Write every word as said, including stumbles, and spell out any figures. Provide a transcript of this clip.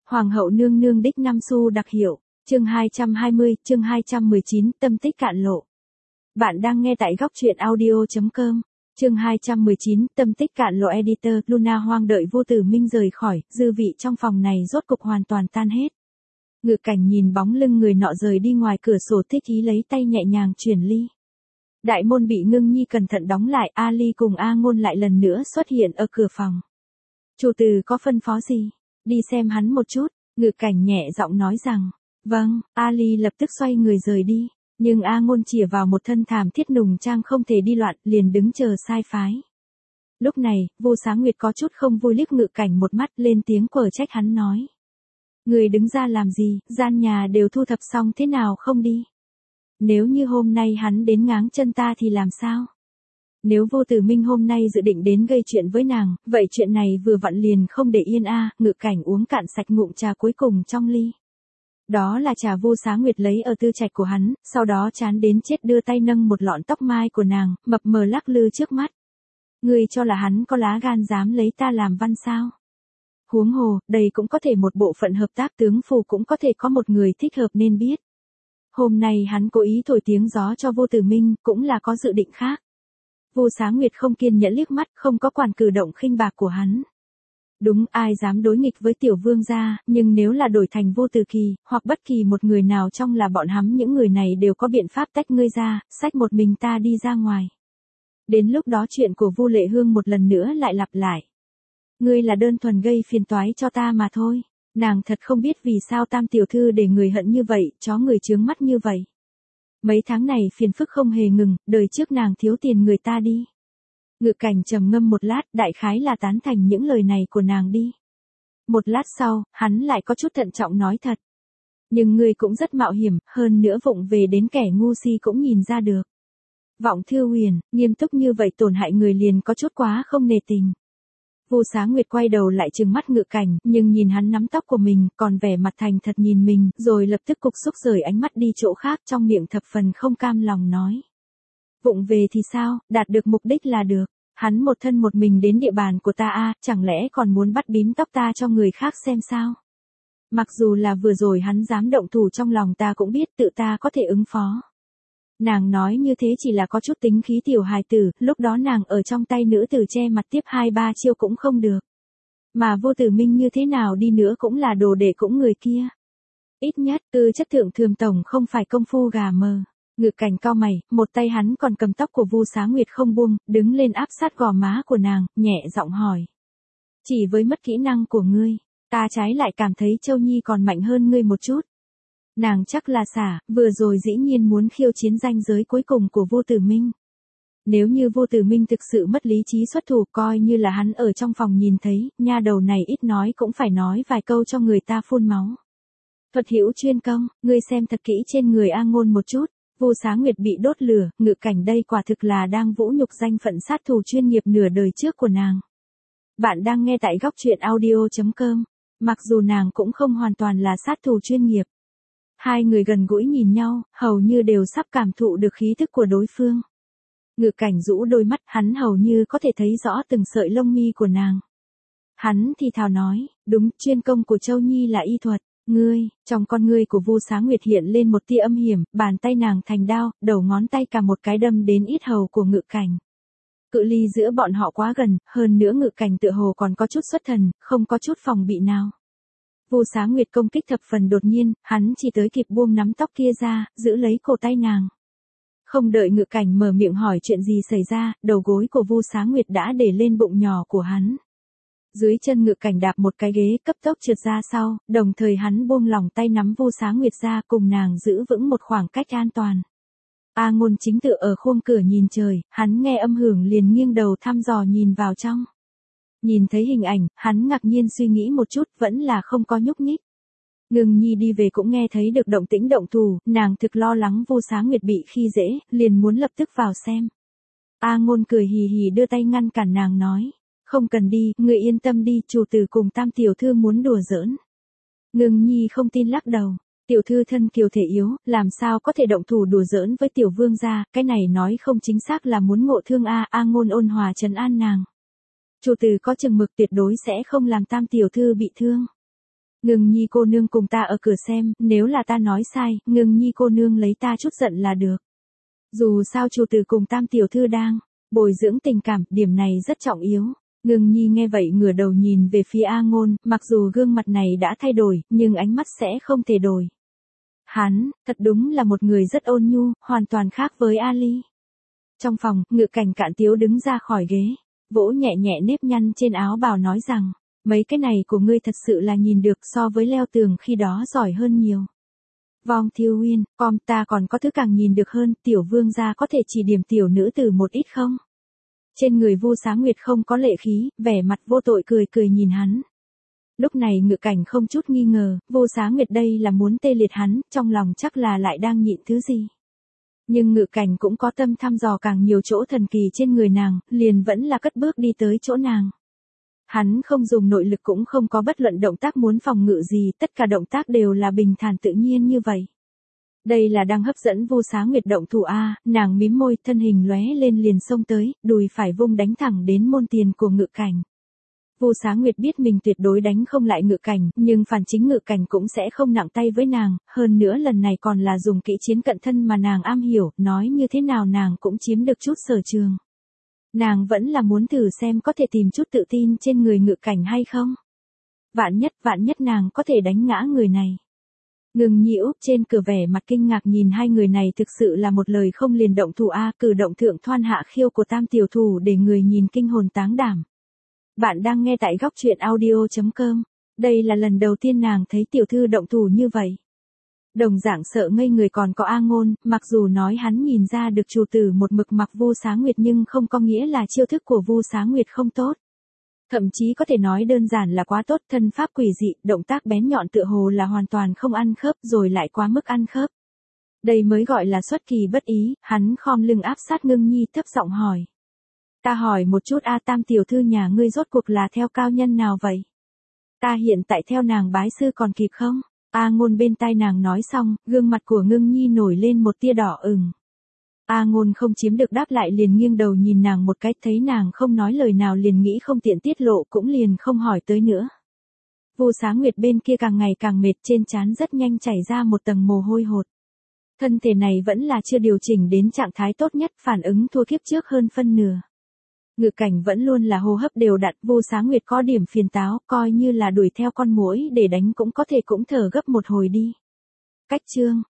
Hoàng hậu nương nương đích năm xu đặc hiệu, chương hai trăm hai mươi, chương hai trăm mười chín, tâm tích cạn lộ. Bạn đang nghe tại góc truyện audio chấm com, chương hai trăm mười chín, tâm tích cạn lộ editor, Luna Hoang đợi Vô Tử Minh rời khỏi, dư vị trong phòng này rốt cục hoàn toàn tan hết. Ngự Cảnh nhìn bóng lưng người nọ rời đi ngoài cửa sổ thích ý lấy tay nhẹ nhàng chuyển ly. Đại môn bị Ngưng Nhi cẩn thận đóng lại, Ali cùng A Ngôn lại lần nữa xuất hiện ở cửa phòng. Chủ tử có phân phó gì? Đi xem hắn một chút, Ngự Cảnh nhẹ giọng nói rằng. Vâng, Ali lập tức xoay người rời đi, nhưng A Ngôn chìa vào một thân thảm thiết nùng trang không thể đi loạn, liền đứng chờ sai phái. Lúc này, Vô Sáng Nguyệt có chút không vui liếc Ngự Cảnh một mắt, lên tiếng quở trách hắn nói. Người đứng ra làm gì, gian nhà đều thu thập xong thế nào không đi? Nếu như hôm nay hắn đến ngáng chân ta thì làm sao? Nếu Vô Tử Minh hôm nay dự định đến gây chuyện với nàng, vậy chuyện này vừa vặn liền không để yên a. À. Ngự Cảnh uống cạn sạch ngụm trà cuối cùng trong ly. Đó là trà Vô Sáng Nguyệt lấy ở tư trạch của hắn, sau đó chán đến chết đưa tay nâng một lọn tóc mai của nàng, mập mờ lắc lư trước mắt. Ngươi cho là hắn có lá gan dám lấy ta làm văn sao? Huống hồ, đây cũng có thể một bộ phận hợp tác tướng phù, cũng có thể có một người thích hợp nên biết. Hôm nay hắn cố ý thổi tiếng gió cho Vô Tử Minh, cũng là có dự định khác. Vô Sáng Nguyệt không kiên nhẫn liếc mắt, không có quản cử động khinh bạc của hắn. Đúng, ai dám đối nghịch với tiểu vương gia, nhưng nếu là đổi thành Vô Tử Kỳ, hoặc bất kỳ một người nào trong là bọn hắn, những người này đều có biện pháp tách ngươi ra, xách một mình ta đi ra ngoài. Đến lúc đó chuyện của Vu Lệ Hương một lần nữa lại lặp lại. Ngươi là đơn thuần gây phiền toái cho ta mà thôi. Nàng thật không biết vì sao Tam tiểu thư để người hận như vậy, chó người chướng mắt như vậy. Mấy tháng này phiền phức không hề ngừng, đời trước nàng thiếu tiền người ta đi. Ngự Cảnh trầm ngâm một lát, đại khái là tán thành những lời này của nàng đi. Một lát sau, hắn lại có chút thận trọng nói thật. Nhưng ngươi cũng rất mạo hiểm, hơn nữa vụng về đến kẻ ngu si cũng nhìn ra được. Vọng Thư Huyền, nghiêm túc như vậy tổn hại người liền có chút quá không nề tình. Vô Sáng Nguyệt quay đầu lại trừng mắt Ngự Cảnh, nhưng nhìn hắn nắm tóc của mình, còn vẻ mặt thành thật nhìn mình, rồi lập tức cục xúc rời ánh mắt đi chỗ khác, trong miệng thập phần không cam lòng nói. Vụng về thì sao, đạt được mục đích là được. Hắn một thân một mình đến địa bàn của ta a, chẳng lẽ còn muốn bắt bím tóc ta cho người khác xem sao? Mặc dù là vừa rồi hắn dám động thủ, trong lòng ta cũng biết tự ta có thể ứng phó. Nàng nói như thế chỉ là có chút tính khí tiểu hài tử, lúc đó nàng ở trong tay nữ tử che mặt tiếp hai ba chiêu cũng không được. Mà Vô Tử Minh như thế nào đi nữa cũng là đồ đệ cũng người kia. Ít nhất, tư chất thượng thường tổng không phải công phu gà mờ. Ngự Cảnh cau mày, một tay hắn còn cầm tóc của Vu Sáng Nguyệt không buông, đứng lên áp sát gò má của nàng, nhẹ giọng hỏi. Chỉ với mất kỹ năng của ngươi, ta trái lại cảm thấy Châu Nhi còn mạnh hơn ngươi một chút. Nàng chắc là xả, vừa rồi dĩ nhiên muốn khiêu chiến ranh giới cuối cùng của Vô Tử Minh. Nếu như Vô Tử Minh thực sự mất lý trí xuất thủ, coi như là hắn ở trong phòng nhìn thấy, nha đầu này ít nói cũng phải nói vài câu cho người ta phun máu. Thuật hữu chuyên công, ngươi xem thật kỹ trên người A Ngôn một chút. Vô Sáng Nguyệt bị đốt lửa, Ngự Cảnh đây quả thực là đang vũ nhục danh phận sát thủ chuyên nghiệp nửa đời trước của nàng. Bạn đang nghe tại góc truyện audio chấm com, mặc dù nàng cũng không hoàn toàn là sát thủ chuyên nghiệp. Hai người gần gũi nhìn nhau, hầu như đều sắp cảm thụ được khí thức của đối phương. Ngự Cảnh rũ đôi mắt, hắn hầu như có thể thấy rõ từng sợi lông mi của nàng. Hắn thì thào nói, đúng, chuyên công của Châu Nhi là y thuật. Ngươi, trong con ngươi của Vu Sáng Nguyệt hiện lên một tia âm hiểm, bàn tay nàng thành đao, đầu ngón tay cả một cái đâm đến yết hầu của Ngự Cảnh. Cự ly giữa bọn họ quá gần, hơn nữa Ngự Cảnh tựa hồ còn có chút xuất thần, không có chút phòng bị nào. Vu Sáng Nguyệt công kích thập phần đột nhiên, hắn chỉ tới kịp buông nắm tóc kia ra, giữ lấy cổ tay nàng. Không đợi Ngự Cảnh mở miệng hỏi chuyện gì xảy ra, đầu gối của Vu Sáng Nguyệt đã để lên bụng nhỏ của hắn. Dưới chân Ngự Cảnh đạp một cái ghế, cấp tốc trượt ra sau, đồng thời hắn buông lỏng tay nắm Vô Sáng Nguyệt ra, cùng nàng giữ vững một khoảng cách an toàn. A Ngôn chính tựa ở khung cửa nhìn trời, hắn nghe âm hưởng liền nghiêng đầu thăm dò nhìn vào trong. Nhìn thấy hình ảnh, hắn ngạc nhiên suy nghĩ một chút, vẫn là không có nhúc nhích. Ngưng Nhi đi về cũng nghe thấy được động tĩnh động thủ, nàng thực lo lắng Vô Sáng Nguyệt bị khi dễ, liền muốn lập tức vào xem. A Ngôn cười hì hì đưa tay ngăn cản nàng nói. Không cần đi, người yên tâm đi, chủ tử cùng Tam tiểu thư muốn đùa giỡn. Ngưng Nhi không tin lắc đầu. Tiểu thư thân kiều thể yếu, làm sao có thể động thủ đùa giỡn với tiểu vương gia, cái này nói không chính xác là muốn ngộ thương a. A Ngôn ôn hòa trấn an nàng. Chủ tử có chừng mực, tuyệt đối sẽ không làm Tam tiểu thư bị thương. Ngưng Nhi cô nương cùng ta ở cửa xem, nếu là ta nói sai, Ngưng Nhi cô nương lấy ta chút giận là được. Dù sao chủ tử cùng tam tiểu thư đang bồi dưỡng tình cảm, điểm này rất trọng yếu. Ngưng Nhi nghe vậy ngửa đầu nhìn về phía A Ngôn, mặc dù gương mặt này đã thay đổi, nhưng ánh mắt sẽ không thể đổi. Hắn, thật đúng là một người rất ôn nhu, hoàn toàn khác với Ali. Trong phòng, Ngự Cảnh cạn tiếu đứng ra khỏi ghế, vỗ nhẹ nhẹ nếp nhăn trên áo bào nói rằng, mấy cái này của ngươi thật sự là nhìn được so với leo tường khi đó giỏi hơn nhiều. Vong Thiêu Uyên, com ta còn có thứ càng nhìn được hơn, tiểu vương gia có thể chỉ điểm tiểu nữ tử một ít không? Trên người Vu Xá Nguyệt không có lệ khí, vẻ mặt vô tội cười cười nhìn hắn. Lúc này Ngự Cảnh không chút nghi ngờ, Vu Xá Nguyệt đây là muốn tê liệt hắn, trong lòng chắc là lại đang nhịn thứ gì. Nhưng Ngự Cảnh cũng có tâm thăm dò càng nhiều chỗ thần kỳ trên người nàng, liền vẫn là cất bước đi tới chỗ nàng. Hắn không dùng nội lực cũng không có bất luận động tác muốn phòng ngự gì, tất cả động tác đều là bình thản tự nhiên như vậy. Đây là đang hấp dẫn Vu Xá Nguyệt động thủ a, nàng mím môi, thân hình lóe lên liền xông tới, đùi phải vung đánh thẳng đến môn tiền của Ngự Cảnh. Vu Xá Nguyệt biết mình tuyệt đối đánh không lại Ngự Cảnh, nhưng phản chính Ngự Cảnh cũng sẽ không nặng tay với nàng, hơn nữa lần này còn là dùng kỹ chiến cận thân mà nàng am hiểu, nói như thế nào nàng cũng chiếm được chút sở trường. Nàng vẫn là muốn thử xem có thể tìm chút tự tin trên người Ngự Cảnh hay không. Vạn nhất, vạn nhất nàng có thể đánh ngã người này. Ngưng Nhi úp trên cửa vẻ mặt kinh ngạc nhìn hai người này thực sự là một lời không liền động thủ a, cử động thượng thoan hạ khiêu của tam tiểu thủ để người nhìn kinh hồn táng đảm. Bạn đang nghe tại góc truyện audio chấm com. Đây là lần đầu tiên nàng thấy tiểu thư động thủ như vậy. Đồng dạng sợ ngây người còn có A Ngôn, mặc dù nói hắn nhìn ra được chủ tử một mực mặc Vu Xá Nguyệt nhưng không có nghĩa là chiêu thức của Vu Xá Nguyệt không tốt. Thậm chí có thể nói đơn giản là quá tốt, thân pháp quỷ dị, động tác bén nhọn tựa hồ là hoàn toàn không ăn khớp rồi lại quá mức ăn khớp. Đây mới gọi là xuất kỳ bất ý, hắn khom lưng áp sát Ngưng Nhi thấp giọng hỏi. Ta hỏi một chút A Tam tiểu thư nhà ngươi rốt cuộc là theo cao nhân nào vậy? Ta hiện tại theo nàng bái sư còn kịp không? A Ngôn bên tai nàng nói xong, gương mặt của Ngưng Nhi nổi lên một tia đỏ ửng. A Ngôn không chiếm được đáp lại liền nghiêng đầu nhìn nàng một cái, thấy nàng không nói lời nào liền nghĩ không tiện tiết lộ cũng liền không hỏi tới nữa. Vu Xá Nguyệt bên kia càng ngày càng mệt, trên trán rất nhanh chảy ra một tầng mồ hôi hột. Thân thể này vẫn là chưa điều chỉnh đến trạng thái tốt nhất, phản ứng thua kiếp trước hơn phân nửa. Ngự Cảnh vẫn luôn là hô hấp đều đặn, Vu Xá Nguyệt có điểm phiền táo, coi như là đuổi theo con muỗi để đánh cũng có thể cũng thở gấp một hồi đi. Cách chương